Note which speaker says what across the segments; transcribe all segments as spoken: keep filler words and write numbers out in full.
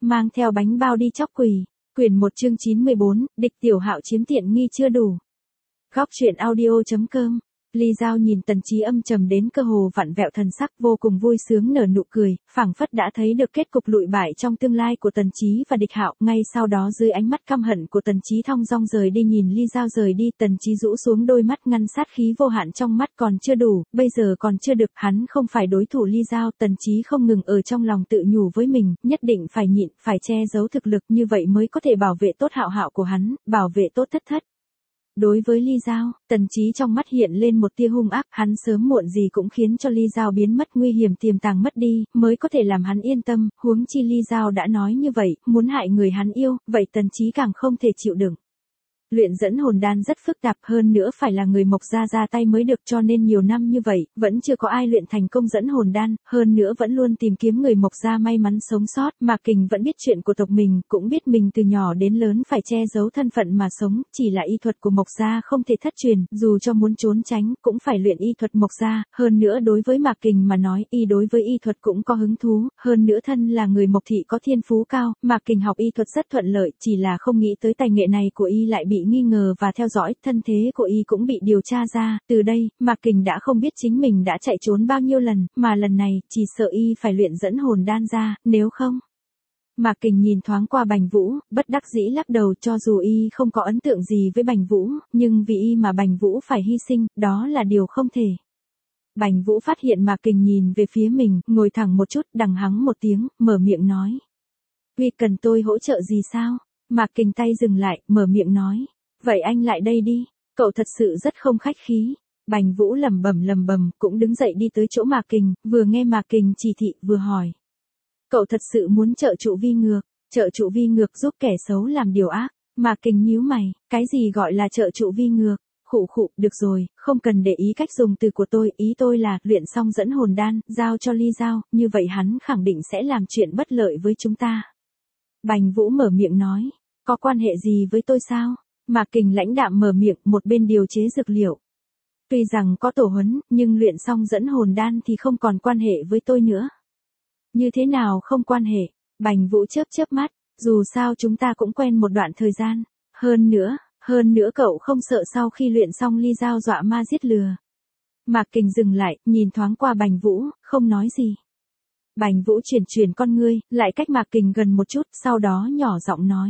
Speaker 1: mang theo bánh bao đi chóc quỳ. Quyển một chương chín mươi bốn, địch Tiểu Hạo chiếm tiện nghi chưa đủ. Góc truyện audio.com. Ly Giao nhìn Tần Chí âm trầm đến cơ hồ vặn vẹo thần sắc, vô cùng vui sướng nở nụ cười, phảng phất đã thấy được kết cục lụi bại trong tương lai của Tần Chí và địch Hạo. Ngay sau đó dưới ánh mắt căm hận của Tần Chí thong dong rời đi, nhìn Ly Giao rời đi, Tần Chí rũ xuống đôi mắt ngăn sát khí vô hạn trong mắt. Còn chưa đủ, bây giờ còn chưa được, hắn không phải đối thủ Ly Giao. Tần Chí không ngừng ở trong lòng tự nhủ với mình, nhất định phải nhịn, phải che giấu thực lực, như vậy mới có thể bảo vệ tốt Hạo Hạo của hắn, bảo vệ tốt Thất Thất. Đối với Ly Giao, Tần Chí trong mắt hiện lên một tia hung ác, hắn sớm muộn gì cũng khiến cho Ly Giao biến mất, nguy hiểm tiềm tàng mất đi, mới có thể làm hắn yên tâm, huống chi Ly Giao đã nói như vậy, muốn hại người hắn yêu, vậy Tần Chí càng không thể chịu đựng. Luyện dẫn hồn đan rất phức tạp, hơn nữa phải là người Mộc gia ra tay mới được, cho nên nhiều năm như vậy, vẫn chưa có ai luyện thành công dẫn hồn đan, hơn nữa vẫn luôn tìm kiếm người Mộc gia may mắn sống sót. Mạc Kình vẫn biết chuyện của tộc mình, cũng biết mình từ nhỏ đến lớn phải che giấu thân phận mà sống, chỉ là y thuật của Mộc gia không thể thất truyền, dù cho muốn trốn tránh, cũng phải luyện y thuật Mộc gia. Hơn nữa đối với Mạc Kình mà nói, y đối với y thuật cũng có hứng thú, hơn nữa thân là người Mộc thị có thiên phú cao, Mạc Kình học y thuật rất thuận lợi, chỉ là không nghĩ tới tài nghệ này của y lại bị nghi ngờ và theo dõi, thân thế của y cũng bị điều tra ra. Từ đây, Mạc Kình đã không biết chính mình đã chạy trốn bao nhiêu lần, mà lần này, chỉ sợ y phải luyện dẫn hồn đan ra, nếu không. Mạc Kình nhìn thoáng qua Bành Vũ, bất đắc dĩ lắc đầu, cho dù y không có ấn tượng gì với Bành Vũ, nhưng vì y mà Bành Vũ phải hy sinh, đó là điều không thể. Bành Vũ phát hiện Mạc Kình nhìn về phía mình, ngồi thẳng một chút, đằng hắng một tiếng, mở miệng nói. Uy, cần tôi hỗ trợ gì sao? Mạc Kình tay dừng lại, mở miệng nói. Vậy anh lại đây đi, cậu thật sự rất không khách khí. Bành Vũ lẩm bẩm lẩm bẩm, cũng đứng dậy đi tới chỗ Mạc Kình, vừa nghe Mạc Kình chỉ thị, vừa hỏi. Cậu thật sự muốn trợ trụ vi ngược, trợ trụ vi ngược giúp kẻ xấu làm điều ác. Mạc Kình nhíu mày, cái gì gọi là trợ trụ vi ngược? Khụ khụ, được rồi, không cần để ý cách dùng từ của tôi, ý tôi là, luyện xong dẫn hồn đan, giao cho Ly Giao, như vậy hắn khẳng định sẽ làm chuyện bất lợi với chúng ta. Bành Vũ mở miệng nói, có quan hệ gì với tôi sao? Mạc Kình lãnh đạm mở miệng, một bên điều chế dược liệu. Tuy rằng có tổ huấn, nhưng luyện xong dẫn hồn đan thì không còn quan hệ với tôi nữa. Như thế nào không quan hệ? Bành Vũ chớp chớp mắt, dù sao chúng ta cũng quen một đoạn thời gian. Hơn nữa, hơn nữa cậu không sợ sau khi luyện xong Ly Giao dọa ma giết lừa. Mạc Kình dừng lại, nhìn thoáng qua Bành Vũ, không nói gì. Bành Vũ chuyển chuyển con ngươi, lại cách Mạc Kình gần một chút, sau đó nhỏ giọng nói.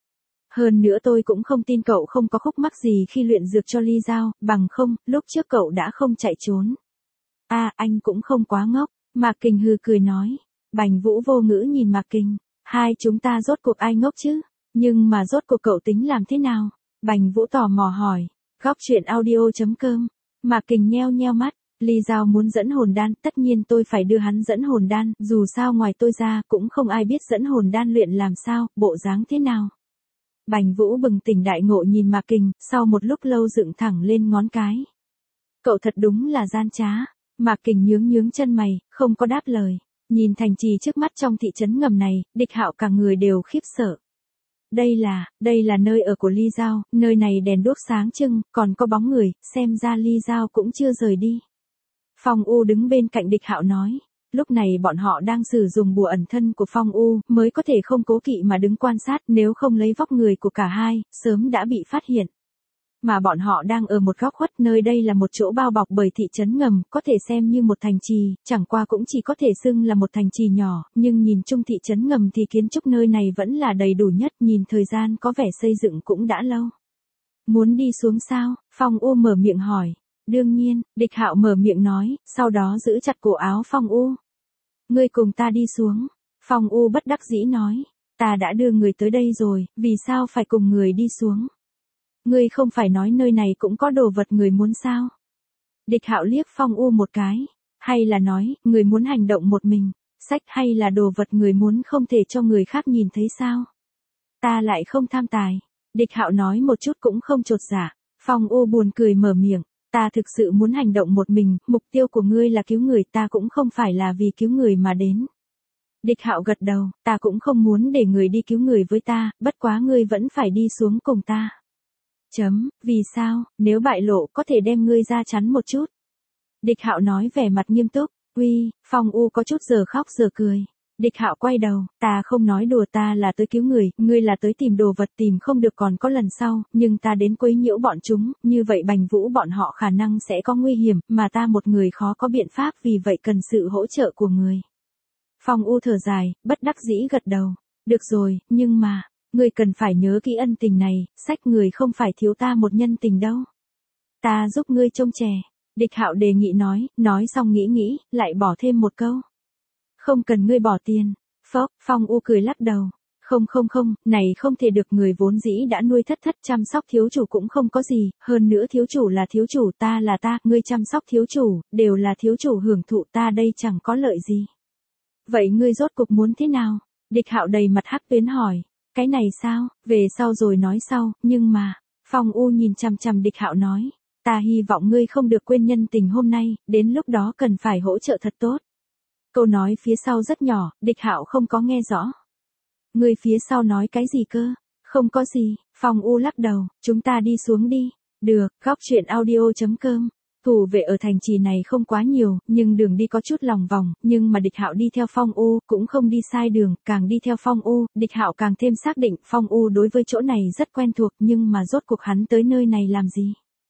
Speaker 1: Hơn nữa tôi cũng không tin cậu không có khúc mắc gì khi luyện dược cho Ly Giao, bằng không, lúc trước cậu đã không chạy trốn. A, à, anh cũng không quá ngốc, Mạc Kình hừ cười nói. Bành Vũ vô ngữ nhìn Mạc Kình, hai chúng ta rốt cuộc ai ngốc chứ, nhưng mà rốt cuộc cậu tính làm thế nào? Bành Vũ tò mò hỏi, góc truyện audio.com, Mạc Kình nheo nheo mắt. Ly Giao muốn dẫn hồn đan, tất nhiên tôi phải đưa hắn dẫn hồn đan, dù sao ngoài tôi ra, cũng không ai biết dẫn hồn đan luyện làm sao, bộ dáng thế nào. Bành Vũ bừng tỉnh đại ngộ nhìn Mạc Kình, sau một lúc lâu dựng thẳng lên ngón cái. Cậu thật đúng là gian trá. Mạc Kình nhướng nhướng chân mày, không có đáp lời. Nhìn thành trì trước mắt trong thị trấn ngầm này, địch Hạo cả người đều khiếp sợ. Đây là, đây là nơi ở của Ly Giao, nơi này đèn đuốc sáng trưng, còn có bóng người, xem ra Ly Giao cũng chưa rời đi. Phong U đứng bên cạnh địch Hạo nói. Lúc này bọn họ đang sử dụng bùa ẩn thân của Phong U, mới có thể không cố kỵ mà đứng quan sát, nếu không lấy vóc người của cả hai, sớm đã bị phát hiện. Mà bọn họ đang ở một góc khuất, nơi đây là một chỗ bao bọc bởi thị trấn ngầm, có thể xem như một thành trì, chẳng qua cũng chỉ có thể xưng là một thành trì nhỏ, nhưng nhìn chung thị trấn ngầm thì kiến trúc nơi này vẫn là đầy đủ nhất, nhìn thời gian có vẻ xây dựng cũng đã lâu. Muốn đi xuống sao? Phong U mở miệng hỏi. Đương nhiên, địch Hạo mở miệng nói, sau đó giữ chặt cổ áo Phong U. Ngươi cùng ta đi xuống. Phong U bất đắc dĩ nói, ta đã đưa người tới đây rồi, vì sao phải cùng người đi xuống? Ngươi không phải nói nơi này cũng có đồ vật người muốn sao? Địch Hạo liếc Phong U một cái, hay là nói, người muốn hành động một mình, sách hay là đồ vật người muốn không thể cho người khác nhìn thấy sao? Ta lại không tham tài. Địch Hạo nói một chút cũng không chột dạ. Phong U buồn cười mở miệng. Ta thực sự muốn hành động một mình, mục tiêu của ngươi là cứu người, ta cũng không phải là vì cứu người mà đến. Địch Hạo gật đầu, ta cũng không muốn để người đi cứu người với ta, bất quá ngươi vẫn phải đi xuống cùng ta. Chấm, vì sao, nếu bại lộ có thể đem ngươi ra chắn một chút. Địch Hạo nói vẻ mặt nghiêm túc, uy, Phong U có chút giờ khóc giờ cười. Địch Hạo quay đầu, ta không nói đùa, ta là tới cứu người, ngươi là tới tìm đồ vật, tìm không được còn có lần sau, nhưng ta đến quấy nhiễu bọn chúng, như vậy Bành Vũ bọn họ khả năng sẽ có nguy hiểm, mà ta một người khó có biện pháp, vì vậy cần sự hỗ trợ của người. Phong U thở dài, bất đắc dĩ gật đầu. Được rồi, nhưng mà, ngươi cần phải nhớ kỹ ân tình này, sách người không phải thiếu ta một nhân tình đâu. Ta giúp ngươi trông chè. Địch Hạo đề nghị nói, nói xong nghĩ nghĩ, lại bỏ thêm một câu. Không cần ngươi bỏ tiền. Phốc, Phong U cười lắc đầu. Không không không, này không thể được, người vốn dĩ đã nuôi thất thất, chăm sóc thiếu chủ cũng không có gì, hơn nữa thiếu chủ là thiếu chủ, ta là ta, ngươi chăm sóc thiếu chủ, đều là thiếu chủ hưởng thụ, ta đây chẳng có lợi gì. Vậy ngươi rốt cục muốn thế nào? Địch Hạo đầy mặt hắc tuyến hỏi. Cái này sao, về sau rồi nói sau, nhưng mà, Phong U nhìn chằm chằm Địch Hạo nói. Ta hy vọng ngươi không được quên nhân tình hôm nay, đến lúc đó cần phải hỗ trợ thật tốt. Câu nói phía sau rất nhỏ, Địch Hạo không có nghe rõ. Ngươi phía sau nói cái gì cơ? Không có gì, Phong U lắc đầu, chúng ta đi xuống đi. Được, góc truyện audio chấm com. Thủ vệ ở thành trì này không quá nhiều, nhưng đường đi có chút lòng vòng, nhưng mà Địch Hạo đi theo Phong U, cũng không đi sai đường, càng đi theo Phong U, Địch Hạo càng thêm xác định, Phong U đối với chỗ này rất quen thuộc, nhưng mà rốt cuộc hắn tới nơi này làm gì?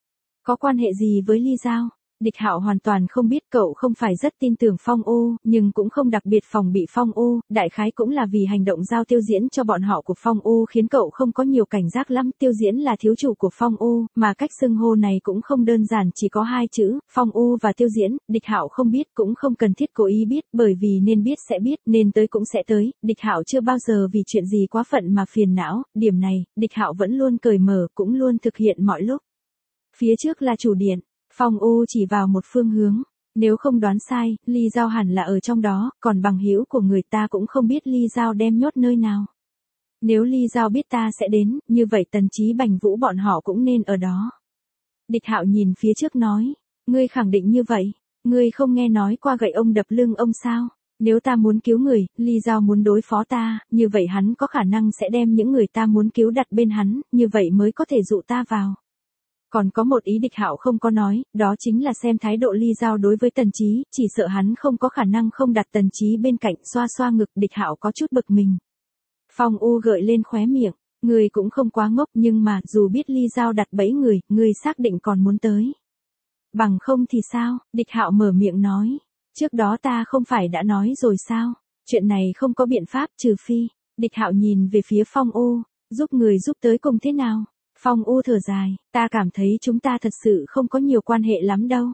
Speaker 1: Có quan hệ gì với Ly Giao? Địch Hạo hoàn toàn không biết, cậu không phải rất tin tưởng Phong U, nhưng cũng không đặc biệt phòng bị Phong U, đại khái cũng là vì hành động giao Tiêu Diễn cho bọn họ của Phong U khiến cậu không có nhiều cảnh giác lắm. Tiêu Diễn là thiếu chủ của Phong U, mà cách xưng hô này cũng không đơn giản, chỉ có hai chữ, Phong U và Tiêu Diễn. Địch Hạo không biết, cũng không cần thiết cố ý biết, bởi vì nên biết sẽ biết, nên tới cũng sẽ tới. Địch Hạo chưa bao giờ vì chuyện gì quá phận mà phiền não, điểm này, Địch Hạo vẫn luôn cởi mở, cũng luôn thực hiện mọi lúc. Phía trước là chủ điện. Phong U chỉ vào một phương hướng, nếu không đoán sai, Ly Giao hẳn là ở trong đó, còn bằng hữu của người ta cũng không biết Ly Giao đem nhốt nơi nào. Nếu Ly Giao biết ta sẽ đến, như vậy Tần Chí Bành Vũ bọn họ cũng nên ở đó. Địch Hạo nhìn phía trước nói, ngươi khẳng định như vậy, ngươi không nghe nói qua gậy ông đập lưng ông sao? Nếu ta muốn cứu người, Ly Giao muốn đối phó ta, như vậy hắn có khả năng sẽ đem những người ta muốn cứu đặt bên hắn, như vậy mới có thể dụ ta vào. Còn có một ý Địch Hạo không có nói, đó chính là xem thái độ Ly Giao đối với Tần Chí, chỉ sợ hắn không có khả năng không đặt Tần Chí bên cạnh, xoa xoa ngực. Địch Hạo có chút bực mình. Phong U gợi lên khóe miệng, người cũng không quá ngốc, nhưng mà dù biết Ly Giao đặt bẫy người, người xác định còn muốn tới. Bằng không thì sao? Địch Hạo mở miệng nói, trước đó ta không phải đã nói rồi sao? Chuyện này không có biện pháp, trừ phi. Địch Hạo nhìn về phía Phong U, giúp người giúp tới cùng thế nào? Phong U thở dài, ta cảm thấy chúng ta thật sự không có nhiều quan hệ lắm đâu.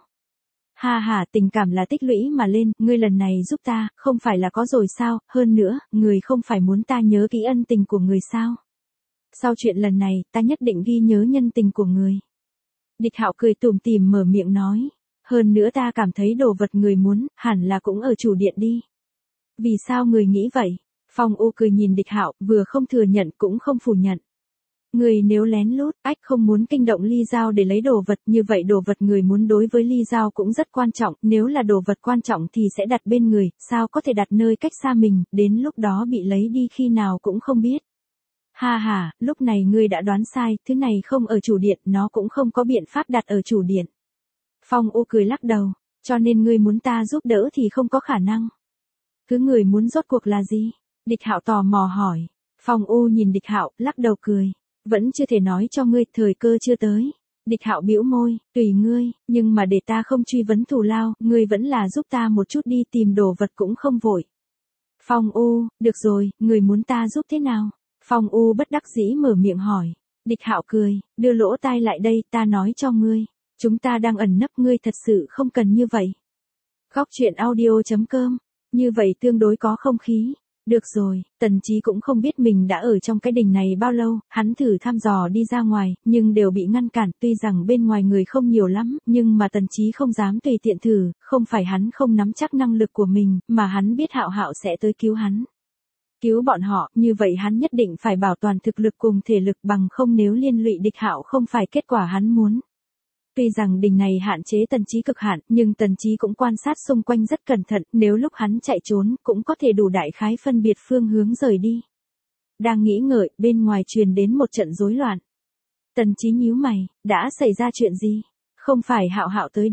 Speaker 1: Ha ha, tình cảm là tích lũy mà lên, ngươi lần này giúp ta, không phải là có rồi sao, hơn nữa, người không phải muốn ta nhớ kỹ ân tình của người sao. Sau chuyện lần này, ta nhất định ghi nhớ nhân tình của người. Địch Hạo cười tủm tỉm mở miệng nói, hơn nữa ta cảm thấy đồ vật người muốn, hẳn là cũng ở chủ điện đi. Vì sao người nghĩ vậy? Phong U cười nhìn Địch Hạo, vừa không thừa nhận cũng không phủ nhận. Người nếu lén lút, ách không muốn kinh động Ly Giao để lấy đồ vật, như vậy đồ vật người muốn đối với Ly Giao cũng rất quan trọng, nếu là đồ vật quan trọng thì sẽ đặt bên người, sao có thể đặt nơi cách xa mình, đến lúc đó bị lấy đi khi nào cũng không biết. Ha ha, lúc này ngươi đã đoán sai, thứ này không ở chủ điện, nó cũng không có biện pháp đặt ở chủ điện. Phong U cười lắc đầu, cho nên ngươi muốn ta giúp đỡ thì không có khả năng. Thứ người muốn rốt cuộc là gì? Địch Hạo tò mò hỏi. Phong U nhìn Địch Hạo, lắc đầu cười. Vẫn chưa thể nói cho ngươi, thời cơ chưa tới. Địch Hạo bĩu môi, tùy ngươi, nhưng mà để ta không truy vấn thù lao, ngươi vẫn là giúp ta một chút đi, tìm đồ vật cũng không vội. Phong U, được rồi, người muốn ta giúp thế nào? Phong U bất đắc dĩ mở miệng hỏi. Địch Hạo cười, đưa lỗ tai lại đây, ta nói cho ngươi. Chúng ta đang ẩn nấp, ngươi thật sự không cần như vậy. Góc truyện audio chấm com, như vậy tương đối có không khí. Được rồi, Tần Chí cũng không biết mình đã ở trong cái đình này bao lâu, hắn thử thăm dò đi ra ngoài, nhưng đều bị ngăn cản, tuy rằng bên ngoài người không nhiều lắm, nhưng mà Tần Chí không dám tùy tiện thử, không phải hắn không nắm chắc năng lực của mình, mà hắn biết Hạo Hạo sẽ tới cứu hắn. Cứu bọn họ, như vậy hắn nhất định phải bảo toàn thực lực cùng thể lực, bằng không nếu liên lụy Địch Hạo không phải kết quả hắn muốn. Tuy rằng đình này hạn chế Tần Chí cực hạn, nhưng Tần Chí cũng quan sát xung quanh rất cẩn thận, nếu lúc hắn chạy trốn, cũng có thể đủ đại khái phân biệt phương hướng rời đi. Đang nghĩ ngợi, bên ngoài truyền đến một trận rối loạn. Tần Chí nhíu mày, đã xảy ra chuyện gì? Không phải Hạo Hạo tới đi.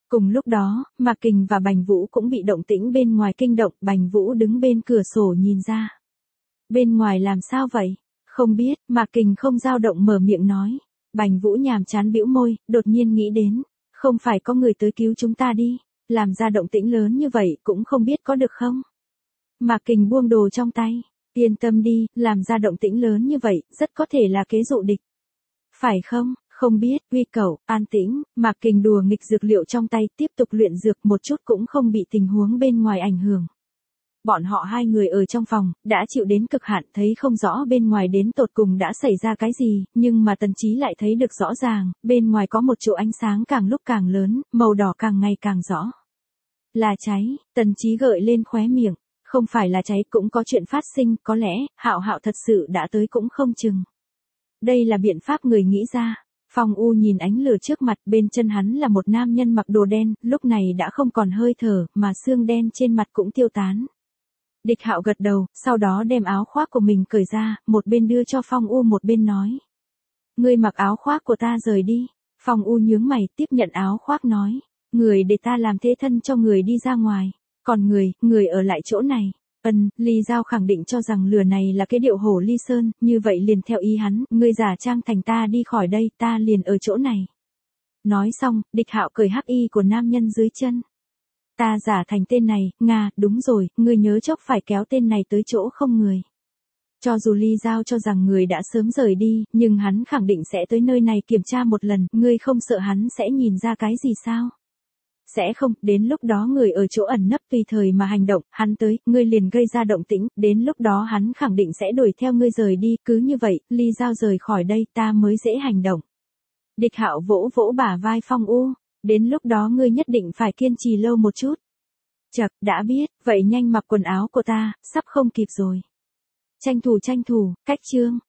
Speaker 1: Cùng lúc đó, Mạc Kình và Bành Vũ cũng bị động tĩnh bên ngoài kinh động, Bành Vũ đứng bên cửa sổ nhìn ra. Bên ngoài làm sao vậy? Không biết, Mạc Kình không dao động mở miệng nói. Bành Vũ nhàm chán bĩu môi, đột nhiên nghĩ đến, không phải có người tới cứu chúng ta đi, làm ra động tĩnh lớn như vậy cũng không biết có được không? Mạc Kình buông đồ trong tay, yên tâm đi, làm ra động tĩnh lớn như vậy, rất có thể là kế dụ địch. Phải không? Không biết, Uy Cẩu, an tĩnh, Mạc Kình đùa nghịch dược liệu trong tay, tiếp tục luyện dược, một chút cũng không bị tình huống bên ngoài ảnh hưởng. Bọn họ hai người ở trong phòng, đã chịu đến cực hạn, thấy không rõ bên ngoài đến tột cùng đã xảy ra cái gì, nhưng mà Tần Chí lại thấy được rõ ràng, bên ngoài có một chỗ ánh sáng càng lúc càng lớn, màu đỏ càng ngày càng rõ. Là cháy, Tần Chí gợi lên khóe miệng, không phải là cháy cũng có chuyện phát sinh, có lẽ, Hạo Hạo thật sự đã tới cũng không chừng. Đây là biện pháp người nghĩ ra. Phong U nhìn ánh lửa trước mặt, bên chân hắn là một nam nhân mặc đồ đen, lúc này đã không còn hơi thở, mà xương đen trên mặt cũng tiêu tán. Địch Hạo gật đầu, sau đó đem áo khoác của mình cởi ra, một bên đưa cho Phong U một bên nói. Ngươi mặc áo khoác của ta rời đi. Phong U nhướng mày, tiếp nhận áo khoác nói. Người để ta làm thế thân cho người đi ra ngoài. Còn người, người ở lại chỗ này. Ân, Ly Giao khẳng định cho rằng lửa này là cái điệu hổ Ly Sơn, như vậy liền theo ý hắn, ngươi giả trang thành ta đi khỏi đây, ta liền ở chỗ này. Nói xong, Địch Hạo cởi hắc y của nam nhân dưới chân. Ta giả thành tên này, Nga, đúng rồi, ngươi nhớ chốc phải kéo tên này tới chỗ không người. Cho dù Ly Giao cho rằng người đã sớm rời đi, nhưng hắn khẳng định sẽ tới nơi này kiểm tra một lần, ngươi không sợ hắn sẽ nhìn ra cái gì sao? Sẽ không, đến lúc đó người ở chỗ ẩn nấp tùy thời mà hành động, hắn tới, ngươi liền gây ra động tĩnh, đến lúc đó hắn khẳng định sẽ đuổi theo ngươi rời đi, cứ như vậy, Ly Giao rời khỏi đây ta mới dễ hành động. Địch Hạo vỗ vỗ bả vai Phong U, đến lúc đó ngươi nhất định phải kiên trì lâu một chút. Chậc, đã biết, vậy nhanh mặc quần áo của ta, sắp không kịp rồi. Tranh thủ tranh thủ, cách chương.